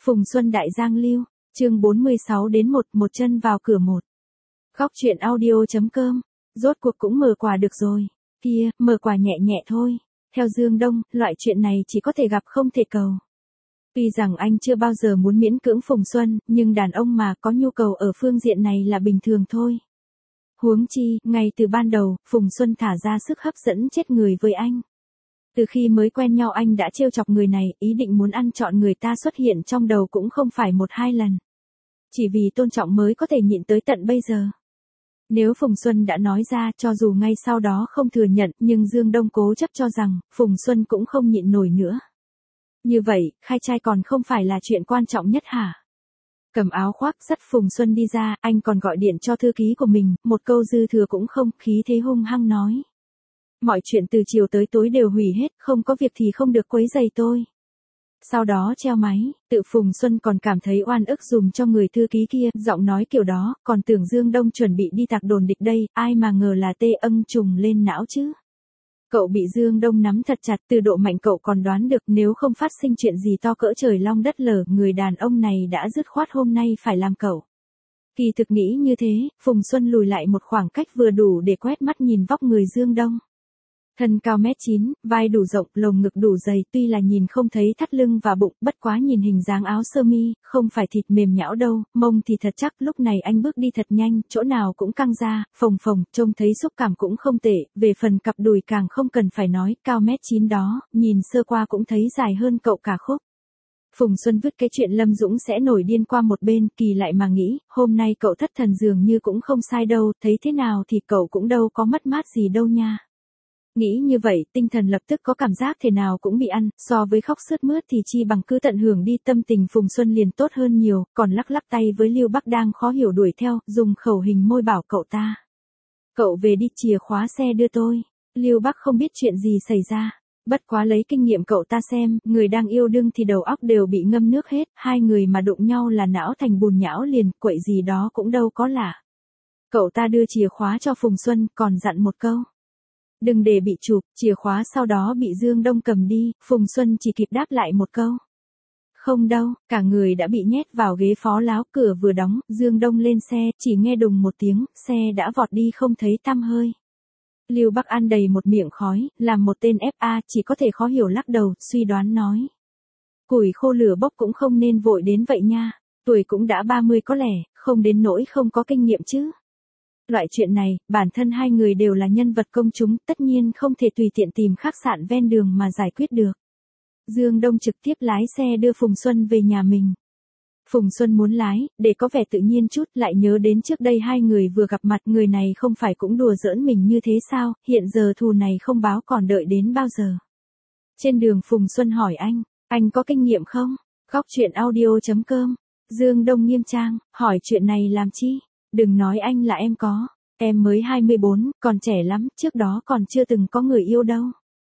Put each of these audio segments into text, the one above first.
Phùng Xuân Đại Giang Lưu, chương 46 đến 1, một chân vào cửa một. Góc truyện audio.com, rốt cuộc cũng mở quà được rồi. Kia, mở quà nhẹ nhẹ thôi. Theo Dương Đông, loại chuyện này chỉ có thể gặp không thể cầu. Tuy rằng anh chưa bao giờ muốn miễn cưỡng Phùng Xuân, nhưng đàn ông mà có nhu cầu ở phương diện này là bình thường thôi. Huống chi, ngay từ ban đầu, Phùng Xuân thả ra sức hấp dẫn chết người với anh. Từ khi mới quen nhau anh đã trêu chọc người này, ý định muốn ăn trọn người ta xuất hiện trong đầu cũng không phải một hai lần. Chỉ vì tôn trọng mới có thể nhịn tới tận bây giờ. Nếu Phùng Xuân đã nói ra cho dù ngay sau đó không thừa nhận nhưng Dương Đông cố chấp cho rằng Phùng Xuân cũng không nhịn nổi nữa. Như vậy, khai trai còn không phải là chuyện quan trọng nhất hả? Cầm áo khoác dắt Phùng Xuân đi ra, anh còn gọi điện cho thư ký của mình, một câu dư thừa cũng không, khí thế hung hăng nói. Mọi chuyện từ chiều tới tối đều hủy hết, không có việc thì không được quấy rầy tôi. Sau đó treo máy, tự Phùng Xuân còn cảm thấy oan ức dùm cho người thư ký kia, giọng nói kiểu đó, còn tưởng Dương Đông chuẩn bị đi tạc đồn địch đây, ai mà ngờ là tê âm trùng lên não chứ. Cậu bị Dương Đông nắm thật chặt, từ độ mạnh cậu còn đoán được nếu không phát sinh chuyện gì to cỡ trời long đất lở, người đàn ông này đã dứt khoát hôm nay phải làm cậu. Kỳ thực nghĩ như thế, Phùng Xuân lùi lại một khoảng cách vừa đủ để quét mắt nhìn vóc người Dương Đông. Thân cao 1m9, vai đủ rộng, lồng ngực đủ dày, tuy là nhìn không thấy thắt lưng và bụng, bất quá nhìn hình dáng áo sơ mi, không phải thịt mềm nhão đâu, mông thì thật chắc, lúc này anh bước đi thật nhanh, chỗ nào cũng căng ra, phồng phồng, trông thấy xúc cảm cũng không tệ, về phần cặp đùi càng không cần phải nói, cao 1m9 đó, nhìn sơ qua cũng thấy dài hơn cậu cả khúc. Phùng Xuân vứt cái chuyện Lâm Dũng sẽ nổi điên qua một bên, kỳ lại mà nghĩ, hôm nay cậu thất thần dường như cũng không sai đâu, thấy thế nào thì cậu cũng đâu có mất mát gì đâu nha. Nghĩ như vậy, tinh thần lập tức có cảm giác thế nào cũng bị ăn, so với khóc sướt mướt thì chi bằng cứ tận hưởng đi, tâm tình Phùng Xuân liền tốt hơn nhiều, còn lắc lắc tay với Lưu Bắc đang khó hiểu đuổi theo, dùng khẩu hình môi bảo cậu ta. Cậu về đi, chìa khóa xe đưa tôi. Lưu Bắc không biết chuyện gì xảy ra. Bất quá lấy kinh nghiệm cậu ta xem, người đang yêu đương thì đầu óc đều bị ngâm nước hết, hai người mà đụng nhau là não thành bùn nhão liền, quậy gì đó cũng đâu có lạ. Cậu ta đưa chìa khóa cho Phùng Xuân, còn dặn một câu. Đừng để bị chụp, chìa khóa sau đó bị Dương Đông cầm đi, Phùng Xuân chỉ kịp đáp lại một câu. Không đâu, cả người đã bị nhét vào ghế phó láo, cửa vừa đóng, Dương Đông lên xe, chỉ nghe đùng một tiếng, xe đã vọt đi không thấy tăm hơi. Lưu Bắc ăn đầy một miệng khói, làm một tên FA chỉ có thể khó hiểu lắc đầu, suy đoán nói. Củi khô lửa bốc cũng không nên vội đến vậy nha, tuổi cũng đã 30 có lẽ, không đến nỗi không có kinh nghiệm chứ. Loại chuyện này, bản thân hai người đều là nhân vật công chúng, tất nhiên không thể tùy tiện tìm khách sạn ven đường mà giải quyết được. Dương Đông trực tiếp lái xe đưa Phùng Xuân về nhà mình. Phùng Xuân muốn lái, để có vẻ tự nhiên chút, lại nhớ đến trước đây hai người vừa gặp mặt, người này không phải cũng đùa giỡn mình như thế sao, hiện giờ thù này không báo còn đợi đến bao giờ. Trên đường Phùng Xuân hỏi anh có kinh nghiệm không? Góc truyện audio.com, Dương Đông nghiêm trang, hỏi chuyện này làm chi? Đừng nói anh là em có, em mới 24, còn trẻ lắm, trước đó còn chưa từng có người yêu đâu.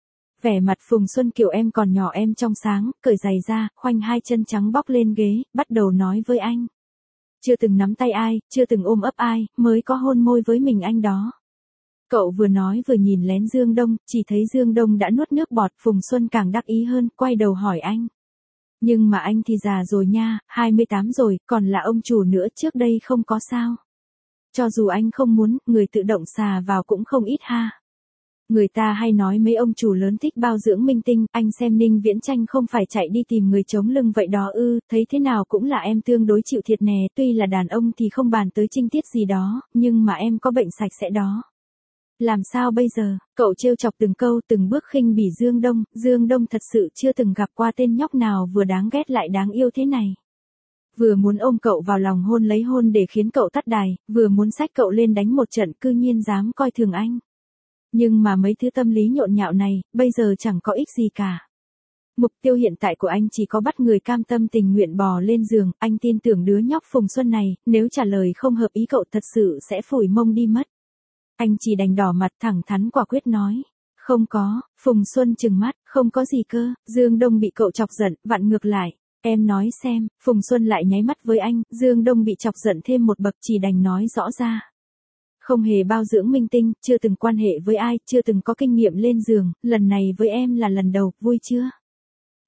Vẻ mặt Phùng Xuân kiểu em còn nhỏ em trong sáng, cởi giày ra, khoanh hai chân trắng bóc lên ghế, bắt đầu nói với anh. Chưa từng nắm tay ai, chưa từng ôm ấp ai, mới có hôn môi với mình anh đó. Cậu vừa nói vừa nhìn lén Dương Đông, chỉ thấy Dương Đông đã nuốt nước bọt, Phùng Xuân càng đắc ý hơn, quay đầu hỏi anh. Nhưng mà anh thì già rồi nha, 28 rồi, còn là ông chủ nữa, trước đây không có sao. Cho dù anh không muốn, người tự động xà vào cũng không ít ha. Người ta hay nói mấy ông chủ lớn thích bao dưỡng minh tinh, anh xem Ninh Viễn Tranh không phải chạy đi tìm người chống lưng vậy đó ư, thấy thế nào cũng là em tương đối chịu thiệt nè, tuy là đàn ông thì không bàn tới chinh tiết gì đó, nhưng mà em có bệnh sạch sẽ đó. Làm sao bây giờ, cậu trêu chọc từng câu từng bước khinh bỉ Dương Đông thật sự chưa từng gặp qua tên nhóc nào vừa đáng ghét lại đáng yêu thế này. Vừa muốn ôm cậu vào lòng hôn lấy hôn để khiến cậu tắt đài, vừa muốn xách cậu lên đánh một trận, cư nhiên dám coi thường anh. Nhưng mà mấy thứ tâm lý nhộn nhạo này, bây giờ chẳng có ích gì cả. Mục tiêu hiện tại của anh chỉ có bắt người cam tâm tình nguyện bò lên giường, anh tin tưởng đứa nhóc Phùng Xuân này, nếu trả lời không hợp ý cậu thật sự sẽ phủi mông đi mất. Anh chỉ đành đỏ mặt thẳng thắn quả quyết nói. Không có, Phùng Xuân trừng mắt, không có gì cơ, Dương Đông bị cậu chọc giận, vặn ngược lại. Em nói xem, Phùng Xuân lại nháy mắt với anh, Dương Đông bị chọc giận thêm một bậc, chỉ đành nói rõ ra. Không hề bao dưỡng minh tinh, chưa từng quan hệ với ai, chưa từng có kinh nghiệm lên giường, lần này với em là lần đầu, vui chưa?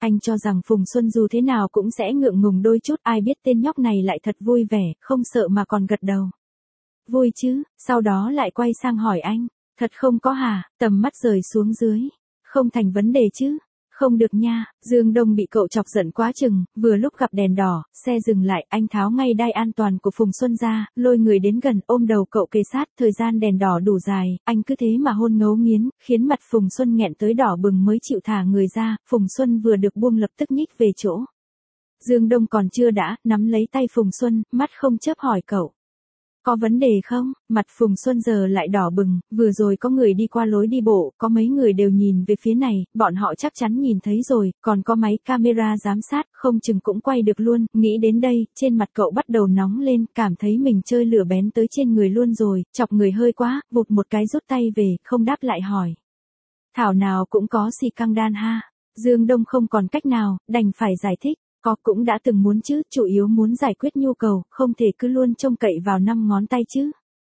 Anh cho rằng Phùng Xuân dù thế nào cũng sẽ ngượng ngùng đôi chút, ai biết tên nhóc này lại thật vui vẻ, không sợ mà còn gật đầu. Vui chứ, sau đó lại quay sang hỏi anh, thật không có hả, tầm mắt rời xuống dưới. Không thành vấn đề chứ. Không được nha, Dương Đông bị cậu chọc giận quá chừng, vừa lúc gặp đèn đỏ, xe dừng lại, anh tháo ngay đai an toàn của Phùng Xuân ra, lôi người đến gần, ôm đầu cậu kề sát, thời gian đèn đỏ đủ dài, anh cứ thế mà hôn ngấu nghiến, khiến mặt Phùng Xuân nghẹn tới đỏ bừng mới chịu thả người ra, Phùng Xuân vừa được buông lập tức nhích về chỗ. Dương Đông còn chưa đã, nắm lấy tay Phùng Xuân, mắt không chớp hỏi cậu. Có vấn đề không? Mặt Phùng Xuân giờ lại đỏ bừng, vừa rồi có người đi qua lối đi bộ, có mấy người đều nhìn về phía này, bọn họ chắc chắn nhìn thấy rồi, còn có máy camera giám sát, không chừng cũng quay được luôn, nghĩ đến đây, trên mặt cậu bắt đầu nóng lên, cảm thấy mình chơi lửa bén tới trên người luôn rồi, chọc người hơi quá, vụt một cái rút tay về, không đáp lại hỏi. Thảo nào cũng có xì căng đan ha. Dương Đông không còn cách nào, đành phải giải thích. Có cũng đã từng muốn chứ, chủ yếu muốn giải quyết nhu cầu, không thể cứ luôn trông cậy vào 5 ngón tay chứ.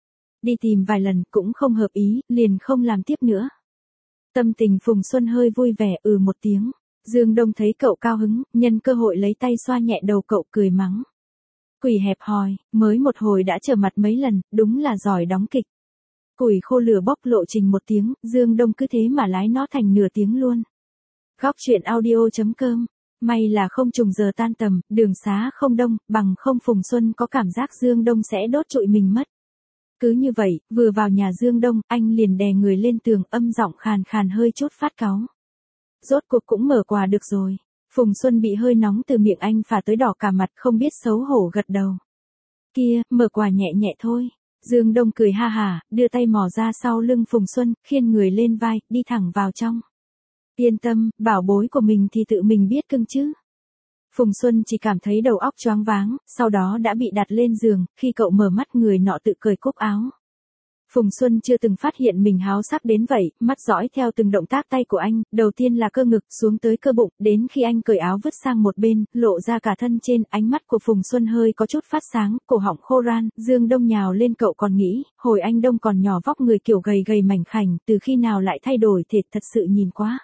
Đi tìm vài lần cũng không hợp ý, liền không làm tiếp nữa. Tâm tình Phùng Xuân hơi vui vẻ một tiếng. Dương Đông thấy cậu cao hứng, nhân cơ hội lấy tay xoa nhẹ đầu cậu cười mắng. Quỷ hẹp hòi, mới một hồi đã trở mặt mấy lần, đúng là giỏi đóng kịch. Củi khô lửa bốc lộ trình 1 tiếng, Dương Đông cứ thế mà lái nó thành nửa tiếng luôn. Góc truyện audio.com. May là không trùng giờ tan tầm, đường xá không đông, bằng không Phùng Xuân có cảm giác Dương Đông sẽ đốt trụi mình mất. Cứ như vậy, vừa vào nhà Dương Đông, anh liền đè người lên tường, âm giọng khàn khàn hơi chút phát cáu. Rốt cuộc cũng mở quà được rồi. Phùng Xuân bị hơi nóng từ miệng anh phả tới đỏ cả mặt, không biết xấu hổ gật đầu. Kia, mở quà nhẹ nhẹ thôi. Dương Đông cười ha hả, đưa tay mò ra sau lưng Phùng Xuân, khiêng người lên vai, đi thẳng vào trong. Yên tâm, bảo bối của mình thì tự mình biết cưng chứ. Phùng Xuân chỉ cảm thấy đầu óc choáng váng, sau đó đã bị đặt lên giường, khi cậu mở mắt người nọ tự cởi cúc áo. Phùng Xuân chưa từng phát hiện mình háo sắc đến vậy, mắt dõi theo từng động tác tay của anh, đầu tiên là cơ ngực, xuống tới cơ bụng, đến khi anh cởi áo vứt sang một bên, lộ ra cả thân trên, ánh mắt của Phùng Xuân hơi có chút phát sáng, cổ họng khô ran, Dương Đông nhào lên cậu còn nghĩ, hồi anh Đông còn nhỏ vóc người kiểu gầy gầy mảnh khảnh, từ khi nào lại thay đổi thể thật sự nhìn quá.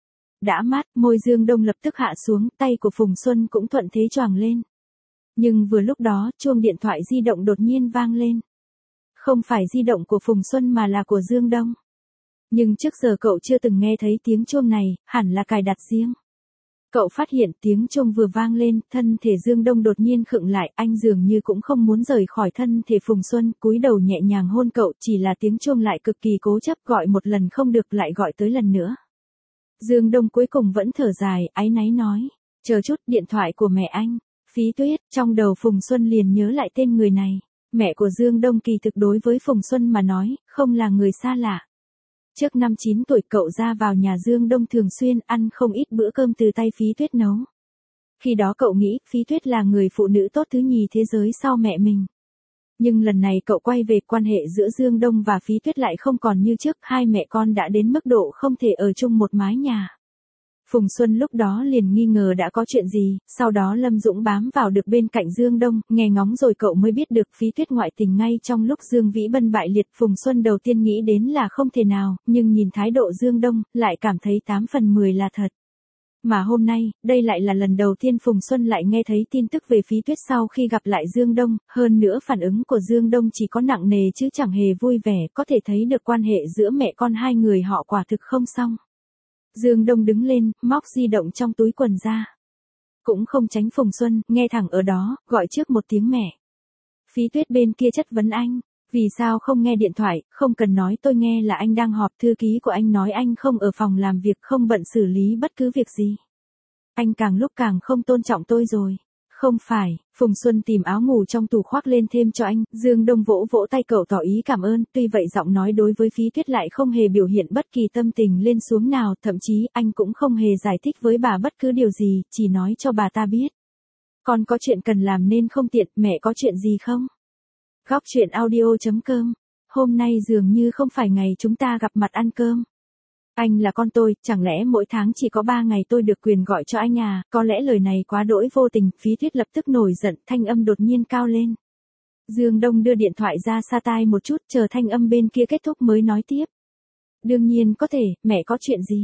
Đã mát, môi Dương Đông lập tức hạ xuống, tay của Phùng Xuân cũng thuận thế choàng lên. Nhưng vừa lúc đó, chuông điện thoại di động đột nhiên vang lên. Không phải di động của Phùng Xuân mà là của Dương Đông. Nhưng trước giờ cậu chưa từng nghe thấy tiếng chuông này, hẳn là cài đặt riêng. Cậu phát hiện tiếng chuông vừa vang lên, thân thể Dương Đông đột nhiên khựng lại, anh dường như cũng không muốn rời khỏi thân thể Phùng Xuân, cúi đầu nhẹ nhàng hôn cậu, chỉ là tiếng chuông lại cực kỳ cố chấp, gọi một lần không được lại gọi tới lần nữa. Dương Đông cuối cùng vẫn thở dài, áy náy nói, chờ chút, điện thoại của mẹ anh. Phí Tuyết, trong đầu Phùng Xuân liền nhớ lại tên người này. Mẹ của Dương Đông kỳ thực đối với Phùng Xuân mà nói, không là người xa lạ. Trước năm 9 tuổi cậu ra vào nhà Dương Đông thường xuyên ăn không ít bữa cơm từ tay Phí Tuyết nấu. Khi đó cậu nghĩ Phí Tuyết là người phụ nữ tốt thứ nhì thế giới sau mẹ mình. Nhưng lần này cậu quay về, quan hệ giữa Dương Đông và Phí Tuyết lại không còn như trước, hai mẹ con đã đến mức độ không thể ở chung một mái nhà. Phùng Xuân lúc đó liền nghi ngờ đã có chuyện gì, sau đó Lâm Dũng bám vào được bên cạnh Dương Đông, nghe ngóng rồi cậu mới biết được Phí Tuyết ngoại tình ngay trong lúc Dương Vĩ Bân bại liệt. Phùng Xuân đầu tiên nghĩ đến là không thể nào, nhưng nhìn thái độ Dương Đông, lại cảm thấy 8 phần 10 là thật. Mà hôm nay, đây lại là lần đầu tiên Phùng Xuân lại nghe thấy tin tức về Phí Tuyết sau khi gặp lại Dương Đông, hơn nữa phản ứng của Dương Đông chỉ có nặng nề chứ chẳng hề vui vẻ, có thể thấy được quan hệ giữa mẹ con hai người họ quả thực không xong. Dương Đông đứng lên, móc di động trong túi quần ra. Cũng không tránh Phùng Xuân, nghe thẳng ở đó, gọi trước một tiếng mẹ. Phí Tuyết bên kia chất vấn anh, vì sao không nghe điện thoại, không cần nói tôi nghe là anh đang họp, thư ký của anh nói anh không ở phòng làm việc, không bận xử lý bất cứ việc gì. Anh càng lúc càng không tôn trọng tôi rồi. Không phải, Phùng Xuân tìm áo ngủ trong tủ khoác lên thêm cho anh, Dương Đông vỗ vỗ tay cậu tỏ ý cảm ơn, tuy vậy giọng nói đối với Phí Tuyết lại không hề biểu hiện bất kỳ tâm tình lên xuống nào, thậm chí anh cũng không hề giải thích với bà bất cứ điều gì, chỉ nói cho bà ta biết. Con có chuyện cần làm nên không tiện, mẹ có chuyện gì không? Góc truyện audio.com, hôm nay dường như không phải ngày chúng ta gặp mặt ăn cơm. Anh là con tôi, chẳng lẽ mỗi tháng chỉ có 3 ngày tôi được quyền gọi cho anh à, có lẽ lời này quá đỗi vô tình, Phí Tuyết lập tức nổi giận, thanh âm đột nhiên cao lên. Dương Đông đưa điện thoại ra xa tai một chút, chờ thanh âm bên kia kết thúc mới nói tiếp. Đương nhiên có thể, mẹ có chuyện gì?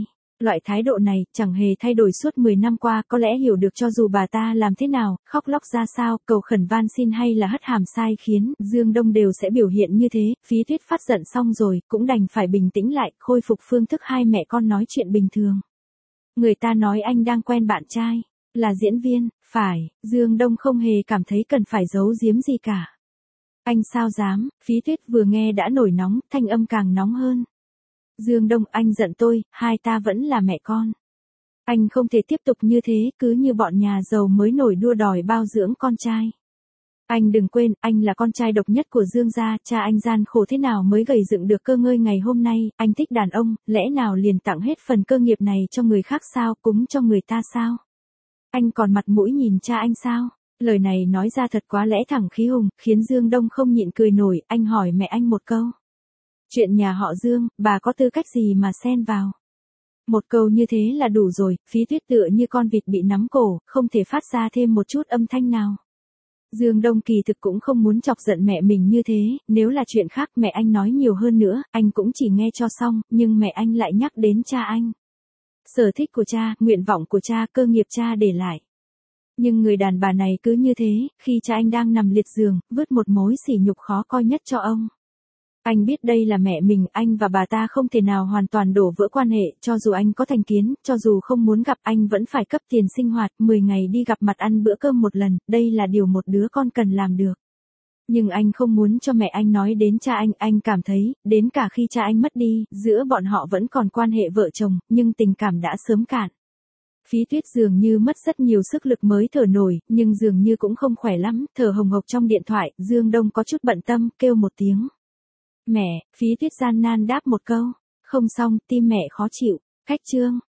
Loại thái độ này chẳng hề thay đổi suốt 10 năm qua, có lẽ hiểu được cho dù bà ta làm thế nào, khóc lóc ra sao, cầu khẩn van xin hay là hất hàm sai khiến, Dương Đông đều sẽ biểu hiện như thế. Phí Tuyết phát giận xong rồi, cũng đành phải bình tĩnh lại, khôi phục phương thức hai mẹ con nói chuyện bình thường. Người ta nói anh đang quen bạn trai, là diễn viên, phải, Dương Đông không hề cảm thấy cần phải giấu giếm gì cả. Anh sao dám, Phí Tuyết vừa nghe đã nổi nóng, thanh âm càng nóng hơn. Dương Đông, anh giận tôi, hai ta vẫn là mẹ con. Anh không thể tiếp tục như thế, cứ như bọn nhà giàu mới nổi đua đòi bao dưỡng con trai. Anh đừng quên, anh là con trai độc nhất của Dương gia, cha anh gian khổ thế nào mới gầy dựng được cơ ngơi ngày hôm nay, anh thích đàn ông, lẽ nào liền tặng hết phần cơ nghiệp này cho người khác sao, cúng cho người ta sao? Anh còn mặt mũi nhìn cha anh sao? Lời này nói ra thật quá lẽ thẳng khí hùng, khiến Dương Đông không nhịn cười nổi, anh hỏi mẹ anh một câu. Chuyện nhà họ Dương, bà có tư cách gì mà xen vào? Một câu như thế là đủ rồi. Phí Tuyết tựa như con vịt bị nắm cổ, không thể phát ra thêm một chút âm thanh nào. Dương Đông kỳ thực cũng không muốn chọc giận mẹ mình như thế, nếu là chuyện khác mẹ anh nói nhiều hơn nữa, anh cũng chỉ nghe cho xong, nhưng mẹ anh lại nhắc đến cha anh. Sở thích của cha, nguyện vọng của cha, cơ nghiệp cha để lại. Nhưng người đàn bà này cứ như thế, khi cha anh đang nằm liệt giường, vứt một mối sỉ nhục khó coi nhất cho ông. Anh biết đây là mẹ mình, anh và bà ta không thể nào hoàn toàn đổ vỡ quan hệ, cho dù anh có thành kiến, cho dù không muốn gặp anh vẫn phải cấp tiền sinh hoạt, 10 ngày đi gặp mặt ăn bữa cơm một lần, đây là điều một đứa con cần làm được. Nhưng anh không muốn cho mẹ anh nói đến cha anh cảm thấy, đến cả khi cha anh mất đi, giữa bọn họ vẫn còn quan hệ vợ chồng, nhưng tình cảm đã sớm cạn. Phí Tuyết dường như mất rất nhiều sức lực mới thở nổi, nhưng dường như cũng không khỏe lắm, thở hồng hộc trong điện thoại, Dương Đông có chút bận tâm, kêu một tiếng. Mẹ, Phí Tuyết gian nan đáp một câu. Không xong, tim mẹ khó chịu. Khách chương.